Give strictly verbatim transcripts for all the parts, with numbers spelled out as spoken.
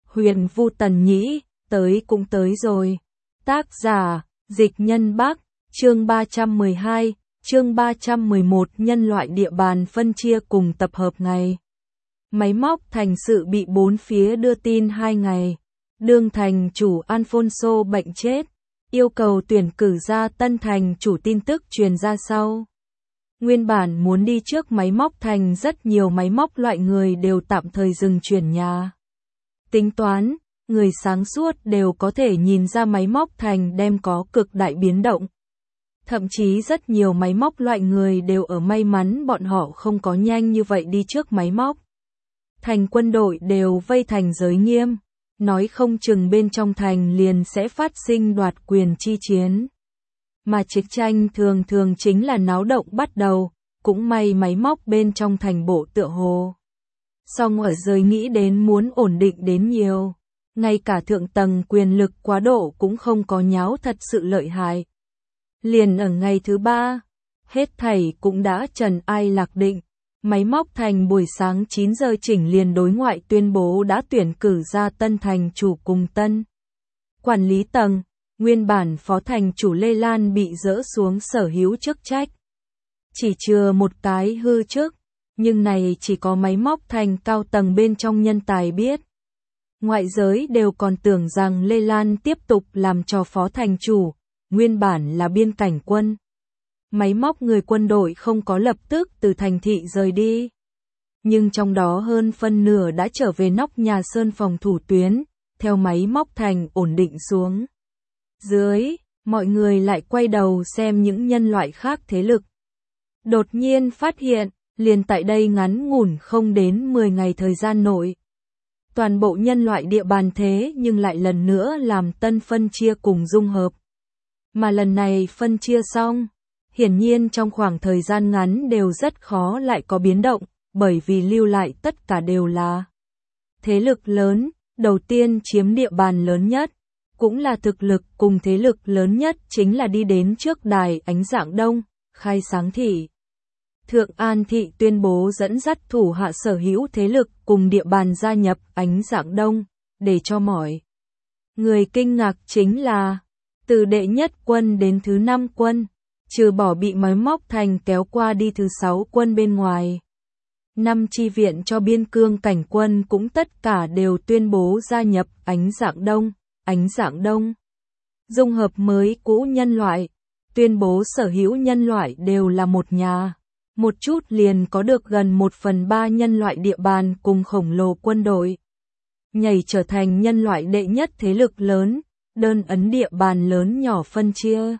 Huyền Vu Tần Nhĩ, tới cũng tới rồi. Tác giả, Dịch Nhân Bắc, chương ba trăm mười hai, chương ba trăm mười một nhân loại địa bàn phân chia cùng tập hợp ngày. Máy móc thành sự bị bốn phía đưa tin hai ngày. Đương thành chủ Alfonso bệnh chết, yêu cầu tuyển cử ra tân thành chủ tin tức truyền ra sau. Nguyên bản muốn đi trước máy móc thành rất nhiều máy móc loại người đều tạm thời dừng chuyển nhà. Tính toán, người sáng suốt đều có thể nhìn ra máy móc thành đem có cực đại biến động. Thậm chí rất nhiều máy móc loại người đều ở may mắn bọn họ không có nhanh như vậy đi trước máy móc. Thành quân đội đều vây thành giới nghiêm, nói không chừng bên trong thành liền sẽ phát sinh đoạt quyền chi chiến. Mà chiến tranh thường thường chính là náo động bắt đầu, cũng may máy móc bên trong thành bộ tựa hồ. Song ở giới nghĩ đến muốn ổn định đến nhiều, ngay cả thượng tầng quyền lực quá độ cũng không có nháo thật sự lợi hại. Liền ở ngày thứ ba, hết thảy cũng đã trần ai lạc định. Máy móc thành buổi sáng chín giờ chỉnh liền đối ngoại tuyên bố đã tuyển cử ra tân thành chủ cùng tân quản lý tầng. Nguyên bản phó thành chủ Lê Lan bị dỡ xuống sở hữu chức trách. Chỉ chừa một cái hư chức, nhưng này chỉ có máy móc thành cao tầng bên trong nhân tài biết. Ngoại giới đều còn tưởng rằng Lê Lan tiếp tục làm cho phó thành chủ, nguyên bản là biên cảnh quân. Máy móc người quân đội không có lập tức từ thành thị rời đi. Nhưng trong đó hơn phân nửa đã trở về nóc nhà sơn phòng thủ tuyến, theo máy móc thành ổn định xuống. Dưới, mọi người lại quay đầu xem những nhân loại khác thế lực. Đột nhiên phát hiện, liền tại đây ngắn ngủn không đến mười ngày thời gian nội. Toàn bộ nhân loại địa bàn thế nhưng lại lần nữa làm tân phân chia cùng dung hợp. Mà lần này phân chia xong, hiển nhiên trong khoảng thời gian ngắn đều rất khó lại có biến động, bởi vì lưu lại tất cả đều là thế lực lớn, đầu tiên chiếm địa bàn lớn nhất, cũng là thực lực cùng thế lực lớn nhất chính là đi đến trước đài ánh dạng đông, khai sáng thị. Thượng An Thị tuyên bố dẫn dắt thủ hạ sở hữu thế lực cùng địa bàn gia nhập ánh dạng đông, để cho mọi người kinh ngạc chính là, từ đệ nhất quân đến thứ năm quân, trừ bỏ bị máy móc thành kéo qua đi thứ sáu quân bên ngoài. Năm chi viện cho biên cương cảnh quân cũng tất cả đều tuyên bố gia nhập ánh dạng đông, ánh dạng đông. Dung hợp mới cũ nhân loại, tuyên bố sở hữu nhân loại đều là một nhà. Một chút liền có được gần một phần ba nhân loại địa bàn cùng khổng lồ quân đội. Nhảy trở thành nhân loại đệ nhất thế lực lớn, đơn ấn địa bàn lớn nhỏ phân chia.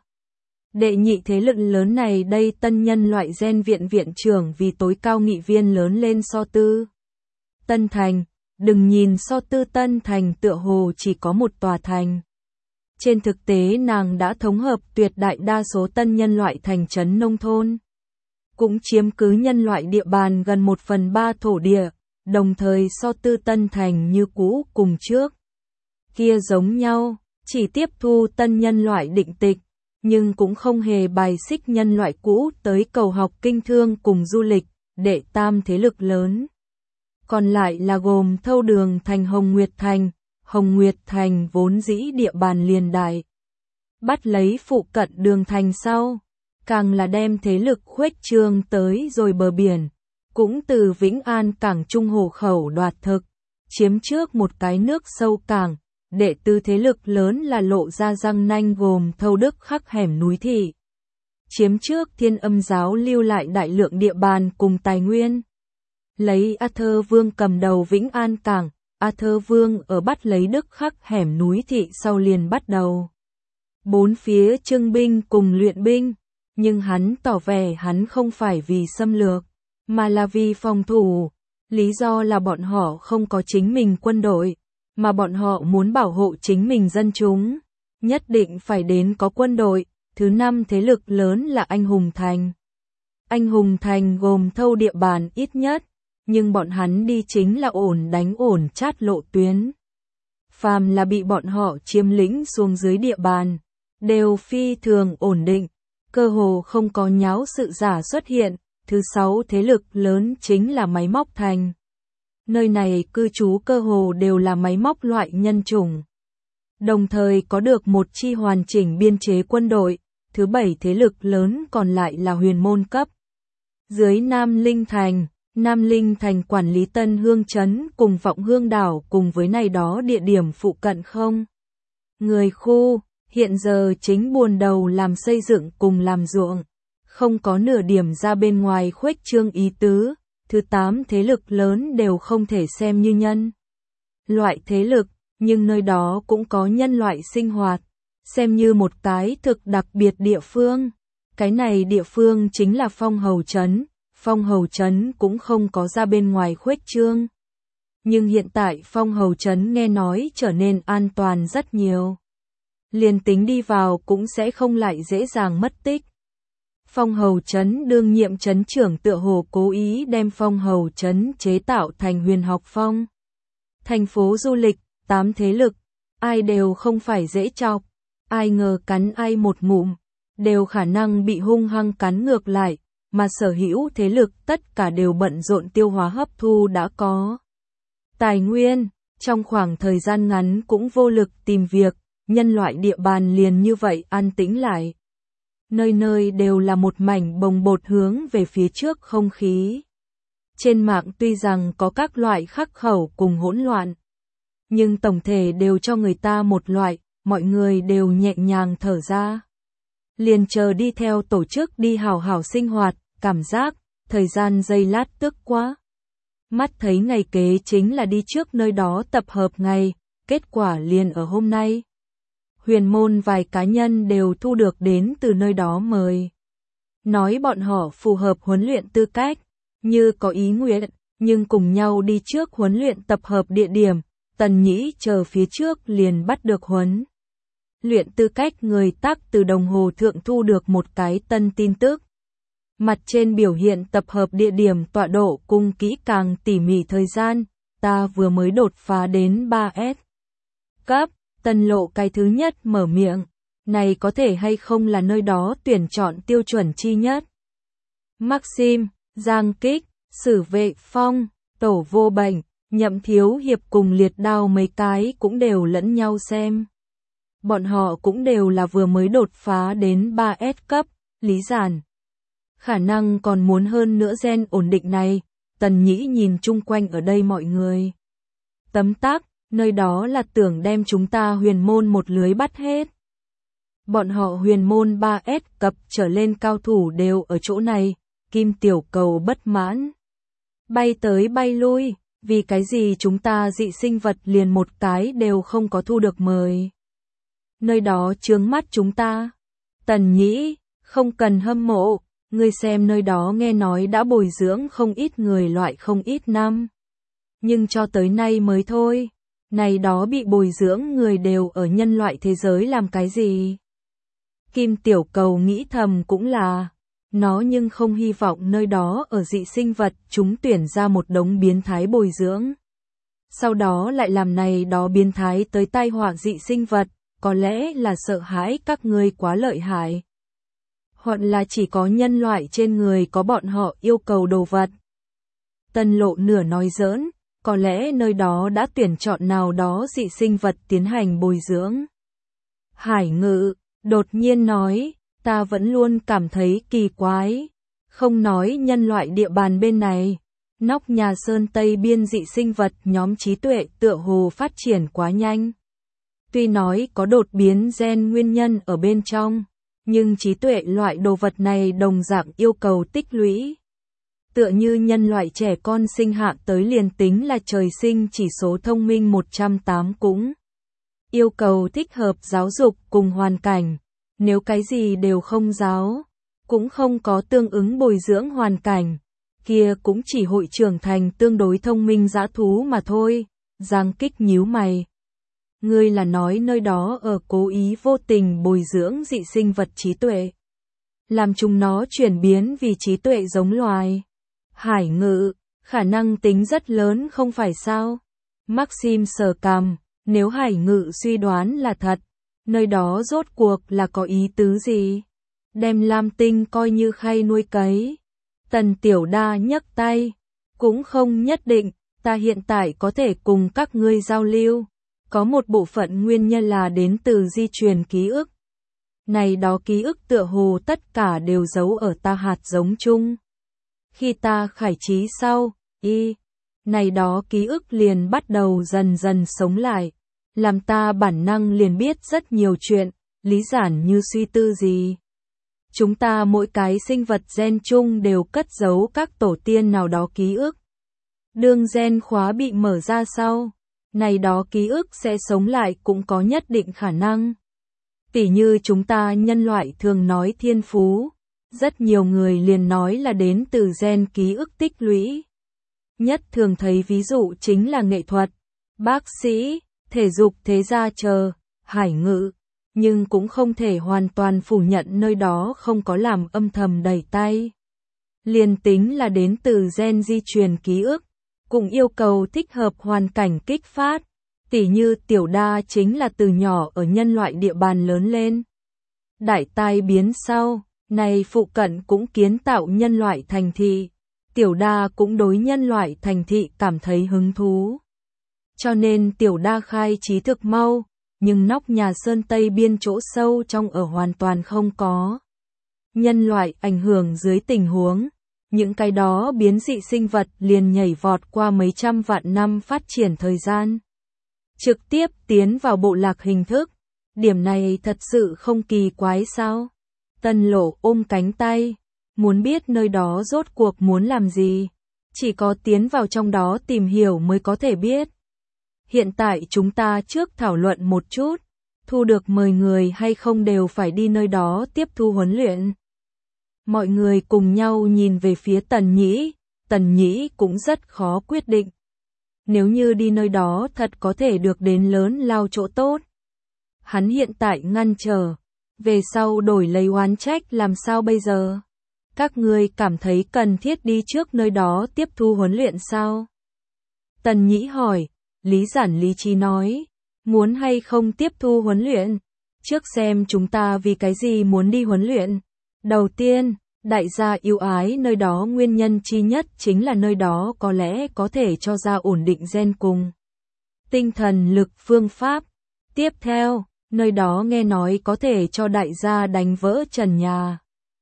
Đệ nhị thế lực lớn này đây tân nhân loại gen viện viện trưởng vì tối cao nghị viên lớn lên so tư. Tân thành, đừng nhìn so tư tân thành tựa hồ chỉ có một tòa thành. Trên thực tế nàng đã thống hợp tuyệt đại đa số tân nhân loại thành trấn nông thôn. Cũng chiếm cứ nhân loại địa bàn gần một phần ba thổ địa, đồng thời so tư tân thành như cũ cùng trước. Kia giống nhau, chỉ tiếp thu tân nhân loại định tịch, nhưng cũng không hề bài xích nhân loại cũ tới cầu học kinh thương cùng du lịch, đệ tam thế lực lớn. Còn lại là gồm Thâu Đường thành Hồng Nguyệt thành, Hồng Nguyệt thành vốn dĩ địa bàn liền đại. Bắt lấy phụ cận đường thành sau, càng là đem thế lực khuếch trương tới rồi bờ biển, cũng từ Vĩnh An cảng Trung Hồ khẩu đoạt thực, chiếm trước một cái nước sâu cảng, đệ tư thế lực lớn là lộ ra răng nanh gồm Thâu Đức khắc hẻm núi thị. Chiếm trước Thiên Âm giáo lưu lại đại lượng địa bàn cùng tài nguyên. Lấy A Thơ Vương cầm đầu Vĩnh An cảng, A Thơ Vương ở bắt lấy Đức khắc hẻm núi thị sau liền bắt đầu. Bốn phía trưng binh cùng luyện binh. Nhưng hắn tỏ vẻ hắn không phải vì xâm lược, mà là vì phòng thủ. Lý do là bọn họ không có chính mình quân đội, mà bọn họ muốn bảo hộ chính mình dân chúng. Nhất định phải đến có quân đội. Thứ năm thế lực lớn là Anh Hùng Thành. Anh Hùng Thành gồm thâu địa bàn ít nhất, nhưng bọn hắn đi chính là ổn đánh ổn chát lộ tuyến. Phàm là bị bọn họ chiếm lĩnh xuống dưới địa bàn, đều phi thường ổn định. Cơ hồ không có nháo sự giả xuất hiện. Thứ sáu thế lực lớn chính là máy móc thành. Nơi này cư trú cơ hồ đều là máy móc loại nhân chủng. Đồng thời có được một chi hoàn chỉnh biên chế quân đội, thứ bảy thế lực lớn còn lại là huyền môn cấp. Dưới Nam Linh Thành, Nam Linh Thành quản lý Tân Hương Trấn cùng Vọng Hương Đảo cùng với này đó địa điểm phụ cận không. Người khu, hiện giờ chính buồn đầu làm xây dựng cùng làm ruộng, không có nửa điểm ra bên ngoài khuếch trương ý tứ, thứ tám thế lực lớn đều không thể xem như nhân loại thế lực, nhưng nơi đó cũng có nhân loại sinh hoạt, xem như một cái thực đặc biệt địa phương. Cái này địa phương chính là Phong Hầu Trấn, Phong Hầu Trấn cũng không có ra bên ngoài khuếch trương. Nhưng hiện tại Phong Hầu Trấn nghe nói trở nên an toàn rất nhiều. Liền tính đi vào cũng sẽ không lại dễ dàng mất tích. Phong Hầu Trấn đương nhiệm trấn trưởng tựa hồ cố ý đem Phong Hầu Trấn chế tạo thành huyền học phong. Thành phố du lịch, tám thế lực, ai đều không phải dễ chọc, ai ngờ cắn ai một ngụm, đều khả năng bị hung hăng cắn ngược lại, mà sở hữu thế lực tất cả đều bận rộn tiêu hóa hấp thu đã có. Tài nguyên, trong khoảng thời gian ngắn cũng vô lực tìm việc, nhân loại địa bàn liền như vậy an tĩnh lại. Nơi nơi đều là một mảnh bồng bột hướng về phía trước không khí. Trên mạng tuy rằng có các loại khắc khẩu cùng hỗn loạn, nhưng tổng thể đều cho người ta một loại, mọi người đều nhẹ nhàng thở ra. Liền chờ đi theo tổ chức đi hào hào sinh hoạt, cảm giác, thời gian giây lát tức quá. Mắt thấy ngày kế chính là đi trước nơi đó tập hợp ngày, kết quả liền ở hôm nay. Huyền môn vài cá nhân đều thu được đến từ nơi đó mời. Nói bọn họ phù hợp huấn luyện tư cách, như có ý nguyện, nhưng cùng nhau đi trước huấn luyện tập hợp địa điểm, Tần Nhĩ chờ phía trước liền bắt được huấn. Luyện tư cách người tác từ đồng hồ thượng thu được một cái tân tin tức. Mặt trên biểu hiện tập hợp địa điểm tọa độ cùng kỹ càng tỉ mỉ thời gian, ta vừa mới đột phá đến ba S. Cấp, Tần Lộ cái thứ nhất mở miệng, này có thể hay không là nơi đó tuyển chọn tiêu chuẩn chi nhất. Maxim, Giang Kích, Sử Vệ Phong, Tổ Vô Bệnh, Nhậm Thiếu Hiệp cùng Liệt Đao mấy cái cũng đều lẫn nhau xem. Bọn họ cũng đều là vừa mới đột phá đến ba S cấp, lý giản. Khả năng còn muốn hơn nữa gen ổn định này, Tần Nhĩ nhìn chung quanh ở đây mọi người. Tấm tắc, nơi đó là tưởng đem chúng ta huyền môn một lưới bắt hết. Bọn họ huyền môn ba S cấp trở lên cao thủ đều ở chỗ này, Kim Tiểu Cầu bất mãn. Bay tới bay lui, vì cái gì chúng ta dị sinh vật liền một cái đều không có thu được mời. Nơi đó chướng mắt chúng ta. Tần Nhĩ, không cần hâm mộ, ngươi xem nơi đó nghe nói đã bồi dưỡng không ít người loại không ít năm. Nhưng cho tới nay mới thôi, này đó bị bồi dưỡng người đều ở nhân loại thế giới làm cái gì? Kim Tiểu Cầu nghĩ thầm cũng là, nó nhưng không hy vọng nơi đó ở dị sinh vật chúng tuyển ra một đống biến thái bồi dưỡng. Sau đó lại làm này đó biến thái tới tai họa dị sinh vật, có lẽ là sợ hãi các ngươi quá lợi hại. Hoặc là chỉ có nhân loại trên người có bọn họ yêu cầu đồ vật. Tần Lộ nửa nói giỡn, có lẽ nơi đó đã tuyển chọn nào đó dị sinh vật tiến hành bồi dưỡng. Hải Ngự, đột nhiên nói, ta vẫn luôn cảm thấy kỳ quái. Không nói nhân loại địa bàn bên này, nóc nhà sơn Tây biên dị sinh vật nhóm trí tuệ tựa hồ phát triển quá nhanh. Tuy nói có đột biến gen nguyên nhân ở bên trong, nhưng trí tuệ loại đồ vật này đồng dạng yêu cầu tích lũy. Tựa như nhân loại trẻ con sinh hạ tới liền tính là trời sinh chỉ số thông minh một trăm tám cũng yêu cầu thích hợp giáo dục cùng hoàn cảnh. Nếu cái gì đều không giáo, cũng không có tương ứng bồi dưỡng hoàn cảnh, kia cũng chỉ hội trưởng thành tương đối thông minh dã thú mà thôi. Giang Kích nhíu mày. Ngươi là nói nơi đó ở cố ý vô tình bồi dưỡng dị sinh vật trí tuệ, làm chúng nó chuyển biến vì trí tuệ giống loài. Hải Ngự, khả năng tính rất lớn không phải sao? Maxim sờ cằm, nếu Hải Ngự suy đoán là thật, nơi đó rốt cuộc là có ý tứ gì? Đem Lam Tinh coi như khay nuôi cấy. Tần Tiểu Đa nhấc tay, cũng không nhất định, Ta hiện tại có thể cùng các ngươi giao lưu. Có một bộ phận nguyên nhân là đến từ di truyền ký ức. Này đó ký ức tựa hồ tất cả đều giấu ở ta hạt giống chung. Khi ta khải trí sau, y, này đó ký ức liền bắt đầu dần dần sống lại. Làm ta bản năng liền biết rất nhiều chuyện, lý giản như suy tư gì. Chúng ta mỗi cái sinh vật gen chung đều cất giấu các tổ tiên nào đó ký ức. Đường gen khóa bị mở ra sau, này đó ký ức sẽ sống lại cũng có nhất định khả năng. Tỉ như chúng ta nhân loại thường nói thiên phú, rất nhiều người liền nói là đến từ gen ký ức tích lũy. Nhất thường thấy ví dụ chính là nghệ thuật, bác sĩ, thể dục thế gia chờ, hải ngữ, nhưng cũng không thể hoàn toàn phủ nhận nơi đó không có làm âm thầm đẩy tay. Liền tính là đến từ gen di truyền ký ức, cũng yêu cầu thích hợp hoàn cảnh kích phát, tỉ như Tiểu Đa chính là từ nhỏ ở nhân loại địa bàn lớn lên. Đại tai biến sau, này phụ cận cũng kiến tạo nhân loại thành thị, Tiểu Đa cũng đối nhân loại thành thị cảm thấy hứng thú. Cho nên Tiểu Đa khai trí thực mau, nhưng nóc nhà sơn tây biên chỗ sâu trong ở hoàn toàn không có. Nhân loại ảnh hưởng dưới tình huống, những cái đó biến dị sinh vật liền nhảy vọt qua mấy trăm vạn năm phát triển thời gian. Trực tiếp tiến vào bộ lạc hình thức, điểm này thật sự không kỳ quái sao? Tân Lộ ôm cánh tay, muốn biết nơi đó rốt cuộc muốn làm gì, chỉ có tiến vào trong đó tìm hiểu mới có thể biết. Hiện tại chúng ta trước thảo luận một chút, thu được mời người hay không đều phải đi nơi đó tiếp thu huấn luyện. Mọi người cùng nhau nhìn về phía Tần Nhĩ, Tần Nhĩ cũng rất khó quyết định. Nếu như đi nơi đó thật có thể được đến lớn lao chỗ tốt. Hắn hiện tại ngăn trở, về sau đổi lấy oán trách làm sao bây giờ? Các ngươi cảm thấy cần thiết đi trước nơi đó tiếp thu huấn luyện sao? Tần Nhĩ hỏi, Lý Giản lý trí nói, muốn hay không tiếp thu huấn luyện? Trước xem chúng ta vì cái gì muốn đi huấn luyện. Đầu tiên, đại gia yêu ái nơi đó nguyên nhân chi nhất chính là nơi đó có lẽ có thể cho ra ổn định gen cùng tinh thần lực phương pháp. Tiếp theo, nơi đó nghe nói có thể cho đại gia đánh vỡ trần nhà.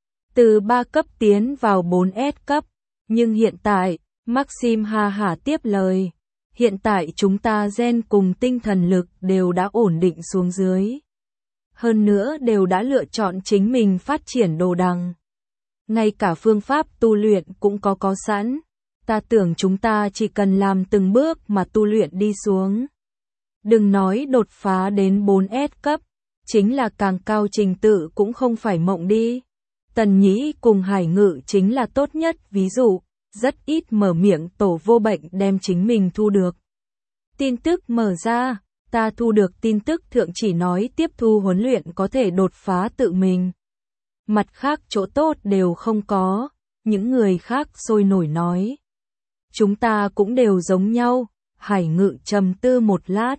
Từ ba cấp tiến vào bốn S cấp, nhưng hiện tại, Maxim ha hả tiếp lời. Hiện tại chúng ta gen cùng tinh thần lực đều đã ổn định xuống dưới. Hơn nữa đều đã lựa chọn chính mình phát triển đồ đằng. Ngay cả phương pháp tu luyện cũng có có sẵn. Ta tưởng chúng ta chỉ cần làm từng bước mà tu luyện đi xuống. Đừng nói đột phá đến bốn S cấp, chính là càng cao trình tự cũng không phải mộng đi. Tần Nhĩ cùng Hải Ngự chính là tốt nhất ví dụ, rất ít mở miệng tổ vô bệnh đem chính mình thu được. Tin tức mở ra, ta thu được tin tức thượng chỉ nói tiếp thu huấn luyện có thể đột phá tự mình. Mặt khác chỗ tốt đều không có, những người khác sôi nổi nói. Chúng ta cũng đều giống nhau, Hải Ngự trầm tư một lát.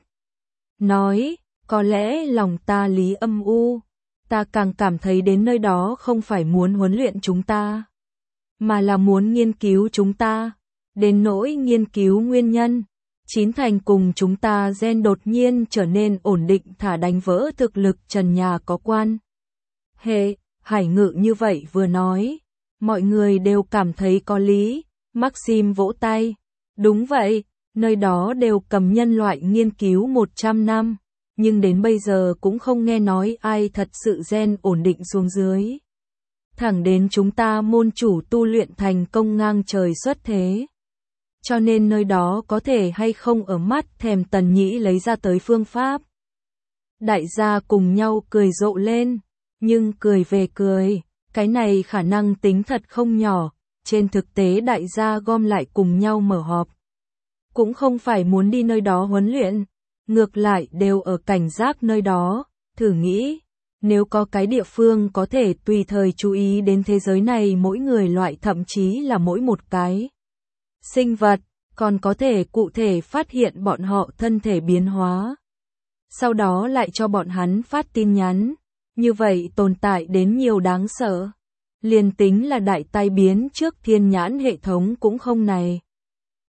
Nói, có lẽ lòng ta lý âm u, ta càng cảm thấy đến nơi đó không phải muốn huấn luyện chúng ta, mà là muốn nghiên cứu chúng ta, đến nỗi nghiên cứu nguyên nhân. Chín thành cùng chúng ta gen đột nhiên trở nên ổn định thả đánh vỡ thực lực trần nhà có quan. Hệ, Hải Ngự như vậy vừa nói, mọi người đều cảm thấy có lý. Maxim vỗ tay, đúng vậy, nơi đó đều cầm nhân loại nghiên cứu một trăm năm, nhưng đến bây giờ cũng không nghe nói ai thật sự gen ổn định xuống dưới. Thẳng đến chúng ta môn chủ tu luyện thành công ngang trời xuất thế. Cho nên nơi đó có thể hay không ở mắt thèm Tần Nhĩ lấy ra tới phương pháp. Đại gia cùng nhau cười rộ lên, nhưng cười về cười, cái này khả năng tính thật không nhỏ, trên thực tế đại gia gom lại cùng nhau mở họp. Cũng không phải muốn đi nơi đó huấn luyện, ngược lại đều ở cảnh giác nơi đó, thử nghĩ, nếu có cái địa phương có thể tùy thời chú ý đến thế giới này mỗi người loại thậm chí là mỗi một cái sinh vật, còn có thể cụ thể phát hiện bọn họ thân thể biến hóa. Sau đó lại cho bọn hắn phát tin nhắn, như vậy tồn tại đến nhiều đáng sợ. Liền tính là đại tai biến trước thiên nhãn hệ thống cũng không này.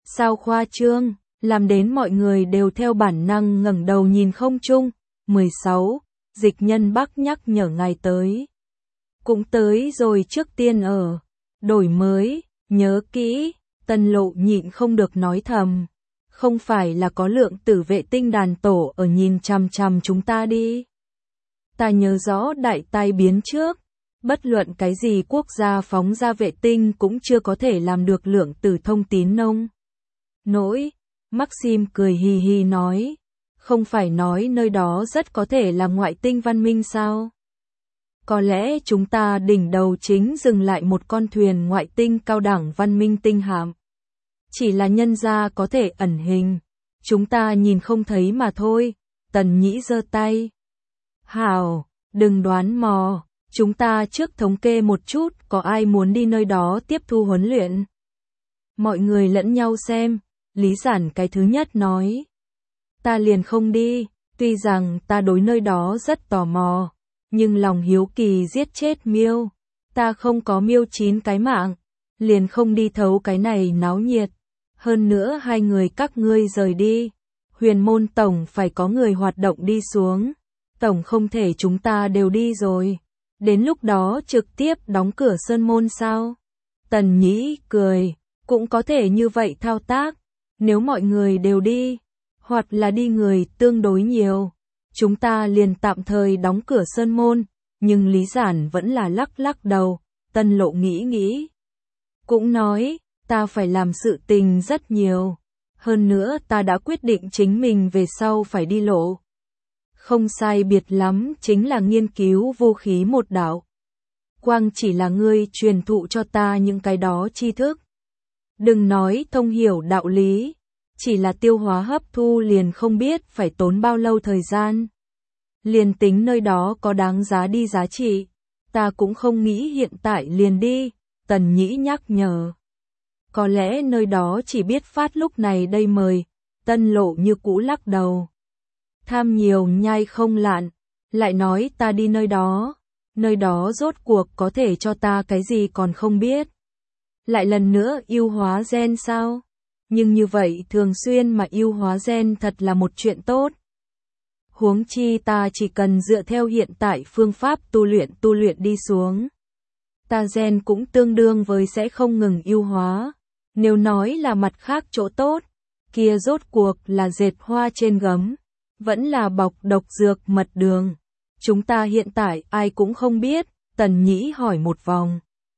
Sao khoa trương, làm đến mọi người đều theo bản năng ngẩng đầu nhìn không trung. mười sáu. Dịch Nhân Bắc nhắc nhở ngài tới. Cũng tới rồi, trước tiên ở. Đổi mới, nhớ kỹ, Tân Lộ nhịn không được nói thầm. Không phải là có lượng tử vệ tinh đàn tổ ở nhìn chằm chằm chúng ta đi. Ta nhớ rõ đại tai biến trước, bất luận cái gì quốc gia phóng ra vệ tinh cũng chưa có thể làm được lượng tử thông tín nông. Nỗi, Maxim cười hì hì nói, không phải nói nơi đó rất có thể là ngoại tinh văn minh sao? Có lẽ chúng ta đỉnh đầu chính dừng lại một con thuyền ngoại tinh cao đẳng văn minh tinh hạm. Chỉ là nhân gia có thể ẩn hình, chúng ta nhìn không thấy mà thôi. Tần Nhĩ giơ tay. Hảo, đừng đoán mò, chúng ta trước thống kê một chút có ai muốn đi nơi đó tiếp thu huấn luyện. Mọi người lẫn nhau xem, Lý Giản cái thứ nhất nói. Ta liền không đi, tuy rằng ta đối nơi đó rất tò mò, nhưng lòng hiếu kỳ giết chết miêu. Ta không có miêu chín cái mạng, liền không đi thấu cái này náo nhiệt. Hơn nữa hai người các ngươi rời đi, Huyền Môn Tổng phải có người hoạt động đi xuống. Tổng không thể chúng ta đều đi rồi. Đến lúc đó trực tiếp đóng cửa sơn môn sao? Tần Nhĩ cười, cũng có thể như vậy thao tác. Nếu mọi người đều đi, hoặc là đi người tương đối nhiều, chúng ta liền tạm thời đóng cửa sơn môn. Nhưng Lý Giản vẫn là lắc lắc đầu. Tân Lộ nghĩ nghĩ, cũng nói, ta phải làm sự tình rất nhiều. Hơn nữa ta đã quyết định chính mình về sau phải đi lộ. Không sai biệt lắm chính là nghiên cứu vô khí một đạo. Quang chỉ là ngươi truyền thụ cho ta những cái đó tri thức. Đừng nói thông hiểu đạo lý, chỉ là tiêu hóa hấp thu liền không biết phải tốn bao lâu thời gian. Liền tính nơi đó có đáng giá đi giá trị, ta cũng không nghĩ hiện tại liền đi. Tần Nhĩ nhắc nhở. Có lẽ nơi đó chỉ biết phát lúc này đây mời. Tân Lộ như cũ lắc đầu. Tham nhiều nhai không lạn, lại nói ta đi nơi đó, nơi đó rốt cuộc có thể cho ta cái gì còn không biết. Lại lần nữa ưu hóa gen sao? Nhưng như vậy thường xuyên mà ưu hóa gen thật là một chuyện tốt. Huống chi ta chỉ cần dựa theo hiện tại phương pháp tu luyện tu luyện đi xuống. Ta gen cũng tương đương với sẽ không ngừng ưu hóa. Nếu nói là mặt khác chỗ tốt, kia rốt cuộc là dệt hoa trên gấm. Vẫn là bọc độc dược mật đường. Chúng ta hiện tại ai cũng không biết. Tần Nhĩ hỏi một vòng.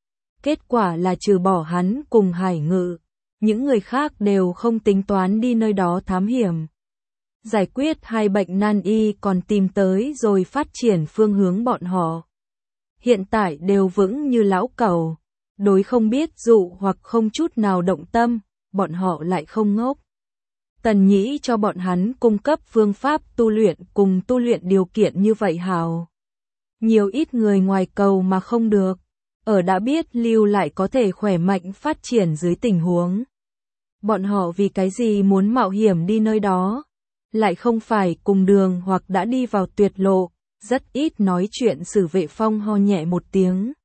Kết quả là trừ bỏ hắn cùng Hải Ngự, những người khác đều không tính toán đi nơi đó thám hiểm. Giải quyết hai bệnh nan y còn tìm tới rồi phát triển phương hướng bọn họ. Hiện tại đều vững như lão cẩu. Đối không biết dụ hoặc không chút nào động tâm, bọn họ lại không ngốc. Tần Nhĩ cho bọn hắn cung cấp phương pháp tu luyện cùng tu luyện điều kiện như vậy hào. Nhiều ít người ngoài cầu mà không được, ở đã biết lưu lại có thể khỏe mạnh phát triển dưới tình huống. Bọn họ vì cái gì muốn mạo hiểm đi nơi đó, lại không phải cùng đường hoặc đã đi vào tuyệt lộ, rất ít nói chuyện Sử Vệ Phong ho nhẹ một tiếng.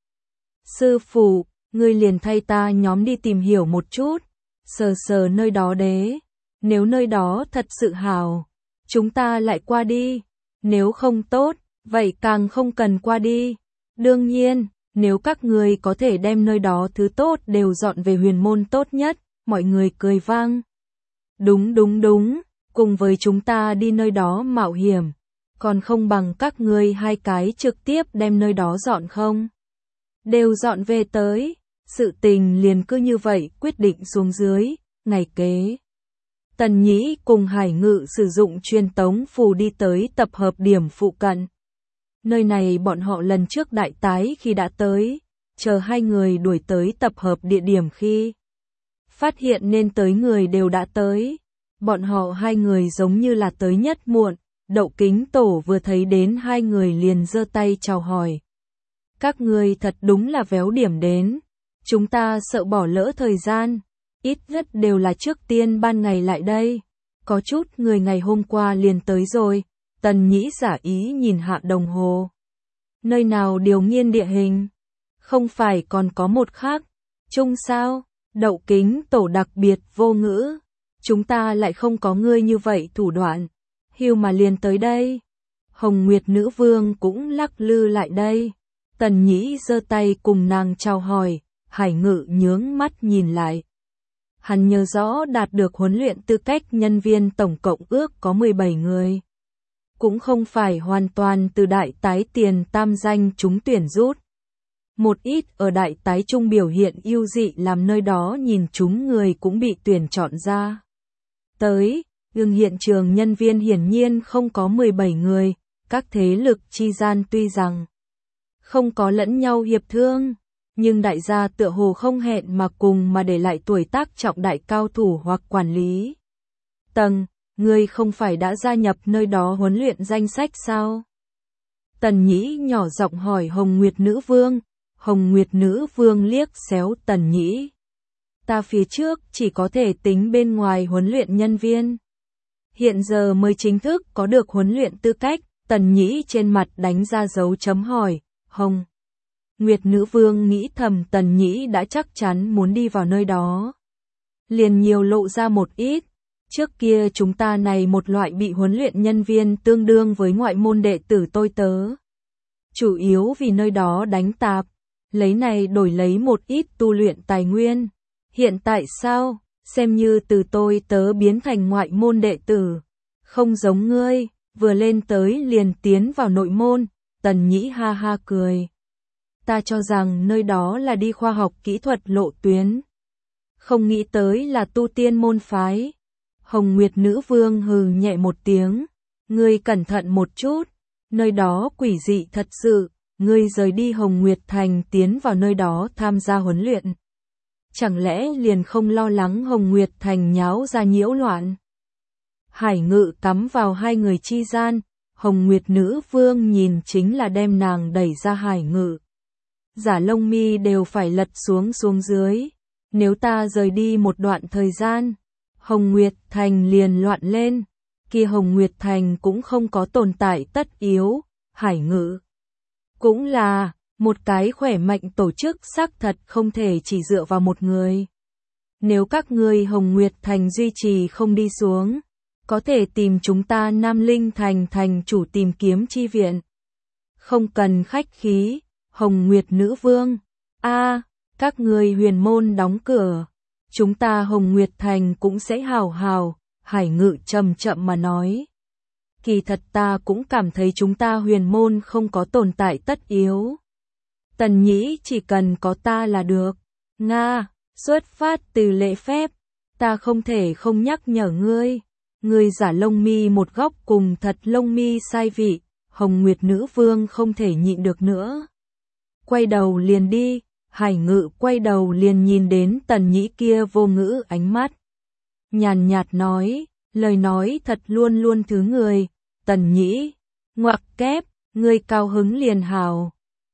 Sư phụ, ngươi liền thay ta nhóm đi tìm hiểu một chút, sờ sờ nơi đó đế. Nếu nơi đó thật sự hào, chúng ta lại qua đi. Nếu không tốt, vậy càng không cần qua đi. Đương nhiên, nếu các người có thể đem nơi đó thứ tốt đều dọn về Huyền Môn tốt nhất. Mọi người cười vang. Đúng đúng đúng, cùng với chúng ta đi nơi đó mạo hiểm, còn không bằng các ngươi hai cái trực tiếp đem nơi đó dọn không. Đều dọn về tới, sự tình liền cứ như vậy quyết định xuống dưới. Ngày kế, Tần Nhĩ cùng Hải Ngự sử dụng truyền tống phù đi tới tập hợp điểm phụ cận. Nơi này bọn họ lần trước đại tái khi đã tới, chờ hai người đuổi tới tập hợp địa điểm khi phát hiện nên tới người đều đã tới. Bọn họ hai người giống như là tới nhất muộn. Đậu Kính Tổ vừa thấy đến hai người liền giơ tay chào hỏi. Các người thật đúng là véo điểm đến. Chúng ta sợ bỏ lỡ thời gian. Ít nhất đều là trước tiên ban ngày lại đây. Có chút người ngày hôm qua liền tới rồi. Tần Nhĩ giả ý nhìn hạ đồng hồ. Nơi nào điều nghiên địa hình? Không phải còn có một khác. Chung sao? Đậu Kính Tổ đặc biệt vô ngữ. Chúng ta lại không có ngươi như vậy thủ đoạn. Hưu mà liền tới đây. Hồng Nguyệt Nữ Vương cũng lắc lư lại đây. Tần Nhĩ giơ tay cùng nàng chào hỏi, Hải Ngự nhướng mắt nhìn lại. Hắn nhớ rõ đạt được huấn luyện tư cách nhân viên tổng cộng ước có mười bảy người. Cũng không phải hoàn toàn từ đại tái tiền tam danh chúng tuyển rút. Một ít ở đại tái trung biểu hiện ưu dị làm nơi đó nhìn chúng người cũng bị tuyển chọn ra. Tới, nhưng hiện trường nhân viên hiển nhiên không có mười bảy người, các thế lực chi gian tuy rằng không có lẫn nhau hiệp thương, nhưng đại gia tựa hồ không hẹn mà cùng mà để lại tuổi tác trọng đại cao thủ hoặc quản lý. Tầng, ngươi không phải đã gia nhập nơi đó huấn luyện danh sách sao? Tần Nhĩ nhỏ giọng hỏi Hồng Nguyệt Nữ Vương. Hồng Nguyệt Nữ Vương liếc xéo Tần Nhĩ. Ta phía trước chỉ có thể tính bên ngoài huấn luyện nhân viên. Hiện giờ mới chính thức có được huấn luyện tư cách. Tần Nhĩ trên mặt đánh ra dấu chấm hỏi. Hồng Nguyệt Nữ Vương nghĩ thầm Tần Nhĩ đã chắc chắn muốn đi vào nơi đó. Liền nhiều lộ ra một ít. Trước kia chúng ta này một loại bị huấn luyện nhân viên tương đương với ngoại môn đệ tử tôi tớ. Chủ yếu vì nơi đó đánh tạp. Lấy này đổi lấy một ít tu luyện tài nguyên. Hiện tại sao? Xem như từ tôi tớ biến thành ngoại môn đệ tử. Không giống ngươi, vừa lên tới liền tiến vào nội môn. Tần Nhĩ ha ha cười. Ta cho rằng nơi đó là đi khoa học kỹ thuật lộ tuyến. Không nghĩ tới là tu tiên môn phái. Hồng Nguyệt Nữ Vương hừ nhẹ một tiếng. Ngươi cẩn thận một chút. Nơi đó quỷ dị thật sự. Ngươi rời đi Hồng Nguyệt Thành tiến vào nơi đó tham gia huấn luyện. Chẳng lẽ liền không lo lắng Hồng Nguyệt Thành nháo ra nhiễu loạn? Hải Ngự cắm vào hai người chi gian. Hồng Nguyệt Nữ Vương nhìn chính là đem nàng đẩy ra Hải Ngự. Giả lông mi đều phải lật xuống xuống dưới. Nếu ta rời đi một đoạn thời gian, Hồng Nguyệt Thành liền loạn lên. Kia Hồng Nguyệt Thành cũng không có tồn tại tất yếu. Hải Ngự cũng là một cái khỏe mạnh tổ chức xác thật không thể chỉ dựa vào một người. Nếu các ngươi Hồng Nguyệt Thành duy trì không đi xuống, có thể tìm chúng ta Nam Linh Thành thành chủ tìm kiếm chi viện. Không cần khách khí, Hồng Nguyệt Nữ Vương. A, các ngươi huyền môn đóng cửa. Chúng ta Hồng Nguyệt Thành cũng sẽ hào hào, Hải Ngự chậm chậm mà nói. Kỳ thật ta cũng cảm thấy chúng ta huyền môn không có tồn tại tất yếu. Tần Nhĩ chỉ cần có ta là được. Nga, xuất phát từ lễ phép, ta không thể không nhắc nhở ngươi. Ngươi giả lông mi một góc cùng thật lông mi sai vị, Hồng Nguyệt Nữ Vương không thể nhịn được nữa. Quay đầu liền đi, Hải Ngự quay đầu liền nhìn đến Tần Nhĩ kia vô ngữ ánh mắt. Nhàn nhạt nói, lời nói thật luôn luôn thứ người. Tần Nhĩ, ngoặc kép, ngươi cao hứng liền hào.